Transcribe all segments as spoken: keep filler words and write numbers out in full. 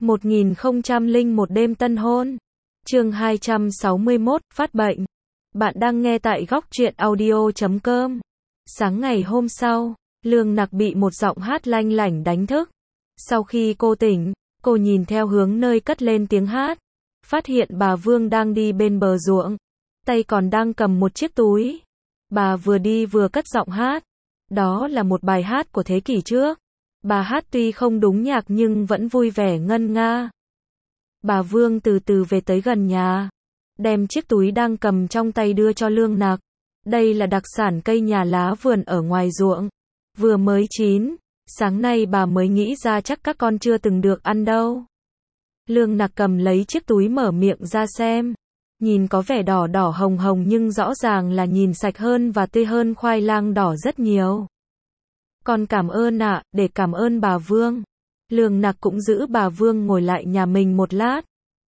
một nghìn không trăm lẻ một đêm tân hôn. Chương hai trăm sáu mươi mốt, phát bệnh. Bạn đang nghe tại góc truyện audio chấm com. Sáng ngày hôm sau, Lương Nặc bị một giọng hát lanh lảnh đánh thức. Sau khi cô tỉnh, cô nhìn theo hướng nơi cất lên tiếng hát, phát hiện bà Vương đang đi bên bờ ruộng, tay còn đang cầm một chiếc túi. Bà vừa đi vừa cất giọng hát. Đó là một bài hát của thế kỷ trước. Bà hát tuy không đúng nhạc nhưng vẫn vui vẻ ngân nga. Bà Vương từ từ về tới gần nhà, đem chiếc túi đang cầm trong tay đưa cho Lương Nặc. Đây là đặc sản cây nhà lá vườn ở ngoài ruộng, vừa mới chín, sáng nay bà mới nghĩ ra, chắc các con chưa từng được ăn đâu. Lương Nặc cầm lấy chiếc túi mở miệng ra xem, nhìn có vẻ đỏ đỏ hồng hồng nhưng rõ ràng là nhìn sạch hơn và tươi hơn khoai lang đỏ rất nhiều. Con cảm ơn ạ, à, để cảm ơn bà Vương. Lương Nặc cũng giữ bà Vương ngồi lại nhà mình một lát.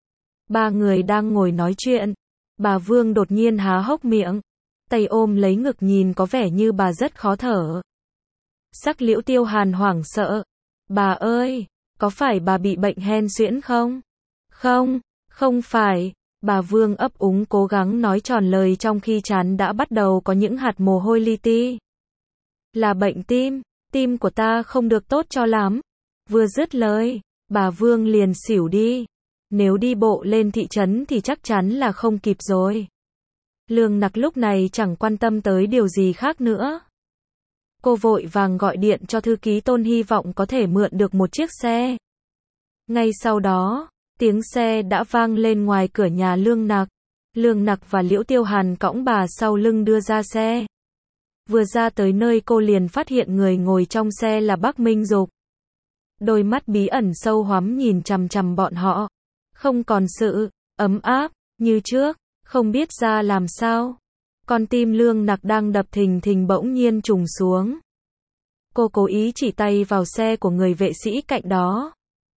Ba người đang ngồi nói chuyện, bà Vương đột nhiên há hốc miệng, tay ôm lấy ngực nhìn có vẻ như bà rất khó thở. Sắc Liễu Tiêu Hàn hoảng sợ. Bà ơi, có phải bà bị bệnh hen suyễn không? Không, không phải. Bà Vương ấp úng cố gắng nói tròn lời trong khi trán đã bắt đầu có những hạt mồ hôi li ti. Là bệnh tim, tim của ta không được tốt cho lắm. Vừa dứt lời, bà Vương liền xỉu đi. Nếu đi bộ lên thị trấn thì chắc chắn là không kịp rồi. Lương Nặc lúc này chẳng quan tâm tới điều gì khác nữa. Cô vội vàng gọi điện cho thư ký Tôn, hy vọng có thể mượn được một chiếc xe. Ngay sau đó, tiếng xe đã vang lên ngoài cửa nhà Lương Nặc. Lương Nặc và Liễu Tiêu Hàn cõng bà sau lưng đưa ra xe. Vừa ra tới nơi cô liền phát hiện người ngồi trong xe là Bắc Minh Dục. Đôi mắt bí ẩn sâu hoắm nhìn chằm chằm bọn họ. Không còn sự ấm áp như trước, không biết ra làm sao. Con tim Lương Nặc đang đập thình thình bỗng nhiên trùng xuống. Cô cố ý chỉ tay vào xe của người vệ sĩ cạnh đó,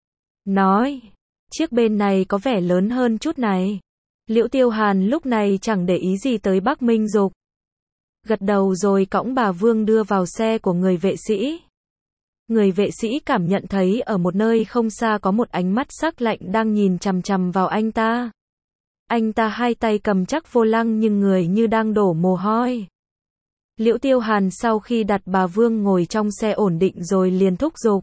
nói, chiếc bên này có vẻ lớn hơn chút này. Liễu Tiêu Hàn lúc này chẳng để ý gì tới Bắc Minh Dục, gật đầu rồi cõng bà Vương đưa vào xe của người vệ sĩ. Người vệ sĩ cảm nhận thấy ở một nơi không xa có một ánh mắt sắc lạnh đang nhìn chằm chằm vào anh ta. Anh ta hai tay cầm chắc vô lăng nhưng người như đang đổ mồ hôi. Liễu Tiêu Hàn sau khi đặt bà Vương ngồi trong xe ổn định rồi liền thúc giục.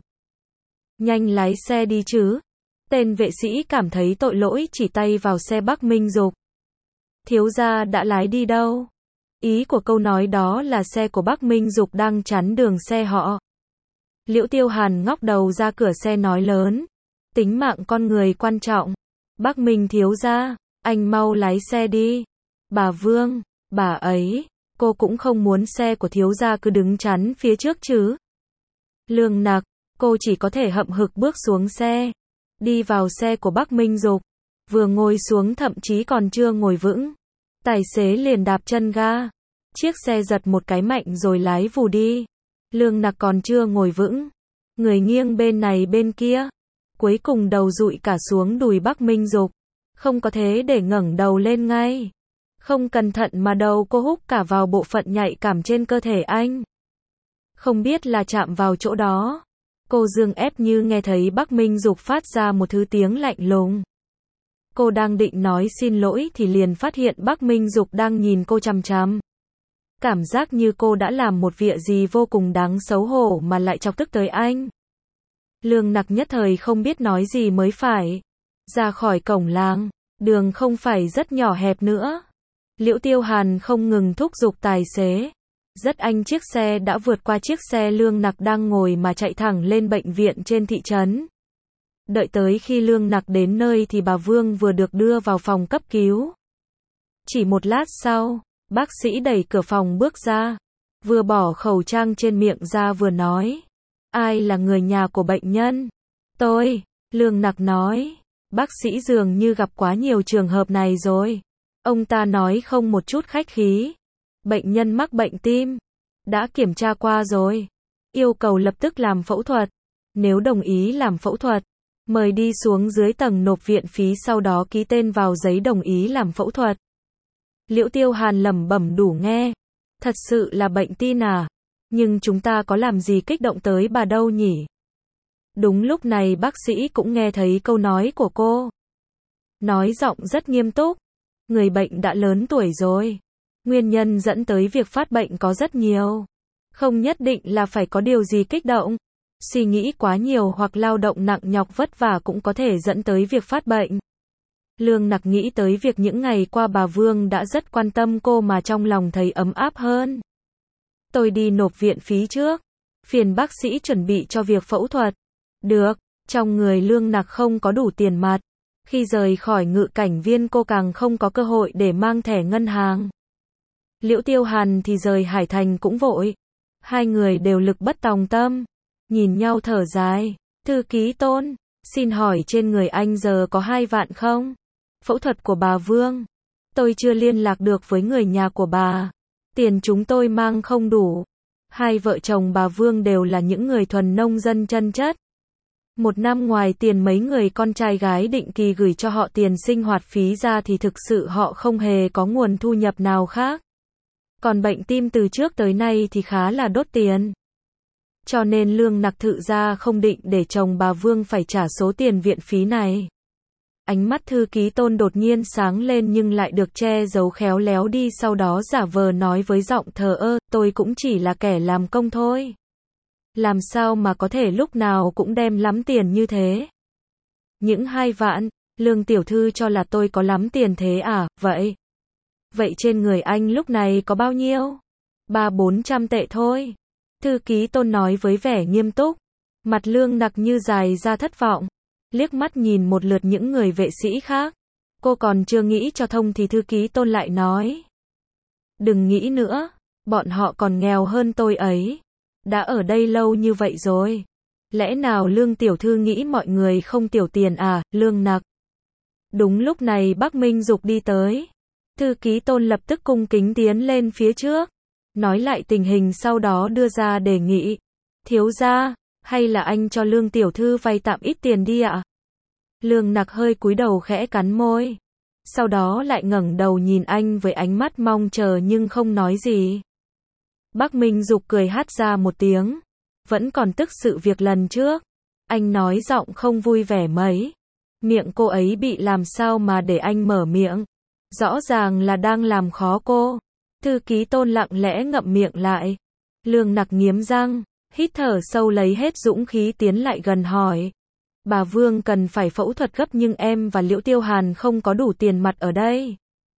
Nhanh lái xe đi chứ. Tên vệ sĩ cảm thấy tội lỗi chỉ tay vào xe Bắc Minh Dục. Thiếu gia đã lái đi đâu? Ý của câu nói đó là xe của Bắc Minh Dục đang chắn đường xe họ. Liễu Tiêu Hàn ngóc đầu ra cửa xe nói lớn. Tính mạng con người quan trọng. Bắc Minh thiếu gia, anh mau lái xe đi. Bà Vương, bà ấy, cô cũng không muốn xe của thiếu gia cứ đứng chắn phía trước chứ. Lương Nặc, cô chỉ có thể hậm hực bước xuống xe. Đi vào xe của Bắc Minh Dục. Vừa ngồi xuống thậm chí còn chưa ngồi vững, tài xế liền đạp chân ga. Chiếc xe giật một cái mạnh rồi lái vù đi. Lương Nặc còn chưa ngồi vững, người nghiêng bên này bên kia, cuối cùng đầu dụi cả xuống đùi Bắc Minh Dục. Không có thế để ngẩng đầu lên ngay. Không cẩn thận mà đầu cô húc cả vào bộ phận nhạy cảm trên cơ thể anh. Không biết là chạm vào chỗ đó. Cô dương ép như nghe thấy Bắc Minh Dục phát ra một thứ tiếng lạnh lùng. Cô đang định nói xin lỗi thì liền phát hiện Bắc Minh Dục đang nhìn cô chằm chằm. Cảm giác như cô đã làm một việc gì vô cùng đáng xấu hổ mà lại chọc tức tới anh. Lương Nặc nhất thời không biết nói gì mới phải. Ra khỏi cổng làng, đường không phải rất nhỏ hẹp nữa. Liễu Tiêu Hàn không ngừng thúc giục tài xế. Rất anh chiếc xe đã vượt qua chiếc xe Lương Nặc đang ngồi mà chạy thẳng lên bệnh viện trên thị trấn. Đợi tới khi Lương Nặc đến nơi thì bà Vương vừa được đưa vào phòng cấp cứu. Chỉ một lát sau, bác sĩ đẩy cửa phòng bước ra, vừa bỏ khẩu trang trên miệng ra vừa nói. Ai là người nhà của bệnh nhân? Tôi, Lương Nặc nói. Bác sĩ dường như gặp quá nhiều trường hợp này rồi. Ông ta nói không một chút khách khí. Bệnh nhân mắc bệnh tim. Đã kiểm tra qua rồi. Yêu cầu lập tức làm phẫu thuật. Nếu đồng ý làm phẫu thuật, mời đi xuống dưới tầng nộp viện phí, sau đó ký tên vào giấy đồng ý làm phẫu thuật. Liễu Tiêu Hàn lẩm bẩm đủ nghe. Thật sự là bệnh tim à? Nhưng chúng ta có làm gì kích động tới bà đâu nhỉ? Đúng lúc này bác sĩ cũng nghe thấy câu nói của cô. Nói giọng rất nghiêm túc. Người bệnh đã lớn tuổi rồi. Nguyên nhân dẫn tới việc phát bệnh có rất nhiều. Không nhất định là phải có điều gì kích động. Suy nghĩ quá nhiều hoặc lao động nặng nhọc vất vả cũng có thể dẫn tới việc phát bệnh. Lương Nặc nghĩ tới việc những ngày qua bà Vương đã rất quan tâm cô mà trong lòng thấy ấm áp hơn. Tôi đi nộp viện phí trước. Phiền bác sĩ chuẩn bị cho việc phẫu thuật. Được, trong người Lương Nặc không có đủ tiền mặt. Khi rời khỏi Ngự Cảnh Viên cô càng không có cơ hội để mang thẻ ngân hàng. Liễu Tiêu Hàn thì rời Hải Thành cũng vội. Hai người đều lực bất tòng tâm. Nhìn nhau thở dài. Thư ký Tôn, xin hỏi trên người anh giờ có hai vạn không? Phẫu thuật của bà Vương. Tôi chưa liên lạc được với người nhà của bà. Tiền chúng tôi mang không đủ. Hai vợ chồng bà Vương đều là những người thuần nông dân chân chất. Một năm ngoài tiền mấy người con trai gái định kỳ gửi cho họ tiền sinh hoạt phí ra thì thực sự họ không hề có nguồn thu nhập nào khác. Còn bệnh tim từ trước tới nay thì khá là đốt tiền. Cho nên Lương Nặc thự ra không định để chồng bà Vương phải trả số tiền viện phí này. Ánh mắt thư ký Tôn đột nhiên sáng lên nhưng lại được che giấu khéo léo đi, sau đó giả vờ nói với giọng thờ ơ, tôi cũng chỉ là kẻ làm công thôi. Làm sao mà có thể lúc nào cũng đem lắm tiền như thế? Những hai vạn, Lương tiểu thư cho là tôi có lắm tiền thế à, vậy? Vậy trên người anh lúc này có bao nhiêu? Ba bốn trăm tệ thôi. Thư ký Tôn nói với vẻ nghiêm túc. Mặt Lương Nặc như dài ra thất vọng. Liếc mắt nhìn một lượt những người vệ sĩ khác. Cô còn chưa nghĩ cho thông thì thư ký Tôn lại nói. Đừng nghĩ nữa, bọn họ còn nghèo hơn tôi ấy. Đã ở đây lâu như vậy rồi. Lẽ nào Lương tiểu thư nghĩ mọi người không tiểu tiền à, Lương Nặc? Đúng lúc này Bắc Minh Dục đi tới. Thư ký Tôn lập tức cung kính tiến lên phía trước. Nói lại tình hình sau đó đưa ra đề nghị. Thiếu gia, hay là anh cho Lương tiểu thư vay tạm ít tiền đi ạ? Lương Nặc hơi cúi đầu khẽ cắn môi. Sau đó lại ngẩng đầu nhìn anh với ánh mắt mong chờ nhưng không nói gì. Bắc Minh Dục cười hát ra một tiếng. Vẫn còn tức sự việc lần trước. Anh nói giọng không vui vẻ mấy. Miệng cô ấy bị làm sao mà để anh mở miệng. Rõ ràng là đang làm khó cô. Thư ký Tôn lặng lẽ ngậm miệng lại. Lương Nặc nghiến răng, hít thở sâu lấy hết dũng khí tiến lại gần hỏi. Bà Vương cần phải phẫu thuật gấp nhưng em và Liễu Tiêu Hàn không có đủ tiền mặt ở đây.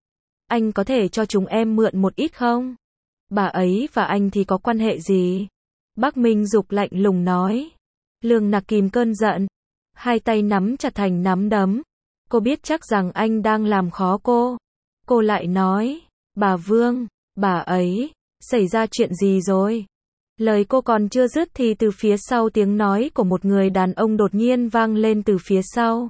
Anh có thể cho chúng em mượn một ít không? Bà ấy và anh thì có quan hệ gì? Bắc Minh Dục lạnh lùng nói. Lương Nặc kìm cơn giận. Hai tay nắm chặt thành nắm đấm. Cô biết chắc rằng anh đang làm khó cô. Cô lại nói. Bà Vương, bà ấy, xảy ra chuyện gì rồi? Lời cô còn chưa dứt thì từ phía sau tiếng nói của một người đàn ông đột nhiên vang lên từ phía sau.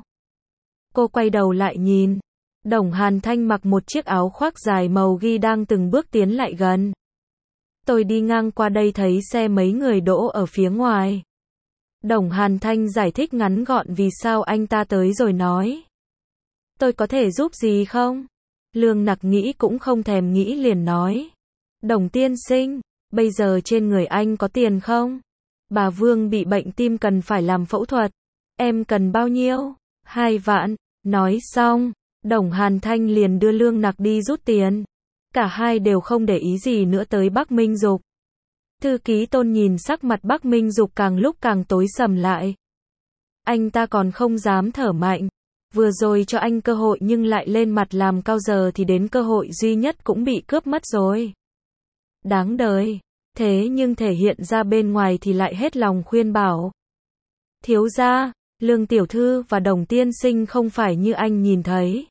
Cô quay đầu lại nhìn. Đồng Hàn Thanh mặc một chiếc áo khoác dài màu ghi đang từng bước tiến lại gần. Tôi đi ngang qua đây thấy xe mấy người đỗ ở phía ngoài. Đồng Hàn Thanh giải thích ngắn gọn vì sao anh ta tới rồi nói. Tôi có thể giúp gì không? Lương Nặc nghĩ cũng không thèm nghĩ liền nói. Đồng tiên sinh, bây giờ trên người anh có tiền không? Bà Vương bị bệnh tim cần phải làm phẫu thuật. Em cần bao nhiêu? Hai vạn. Nói xong, Đồng Hàn Thanh liền đưa Lương Nặc đi rút tiền. Cả hai đều không để ý gì nữa tới Bắc Minh Dục. Thư ký Tôn nhìn sắc mặt Bắc Minh Dục càng lúc càng tối sầm lại. Anh ta còn không dám thở mạnh. Vừa rồi cho anh cơ hội nhưng lại lên mặt làm cao, giờ thì đến cơ hội duy nhất cũng bị cướp mất rồi. Đáng đời. Thế nhưng thể hiện ra bên ngoài thì lại hết lòng khuyên bảo. Thiếu gia, Lương tiểu thư và Đồng tiên sinh không phải như anh nhìn thấy.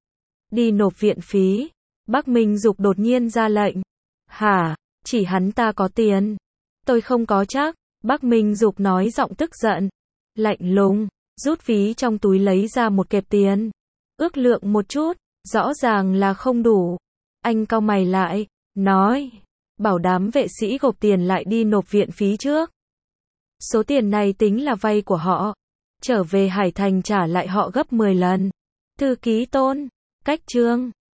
Đi nộp viện phí. Bắc Minh Dục đột nhiên ra lệnh. Hả, chỉ hắn ta có tiền. Tôi không có chắc. Bắc Minh Dục nói giọng tức giận. Lạnh lùng, rút ví trong túi lấy ra một kẹp tiền. Ước lượng một chút, rõ ràng là không đủ. Anh cau mày lại, nói. Bảo đám vệ sĩ gộp tiền lại đi nộp viện phí trước. Số tiền này tính là vay của họ. Trở về Hải Thành trả lại họ gấp mười lần. Thư ký Tôn, cách chương.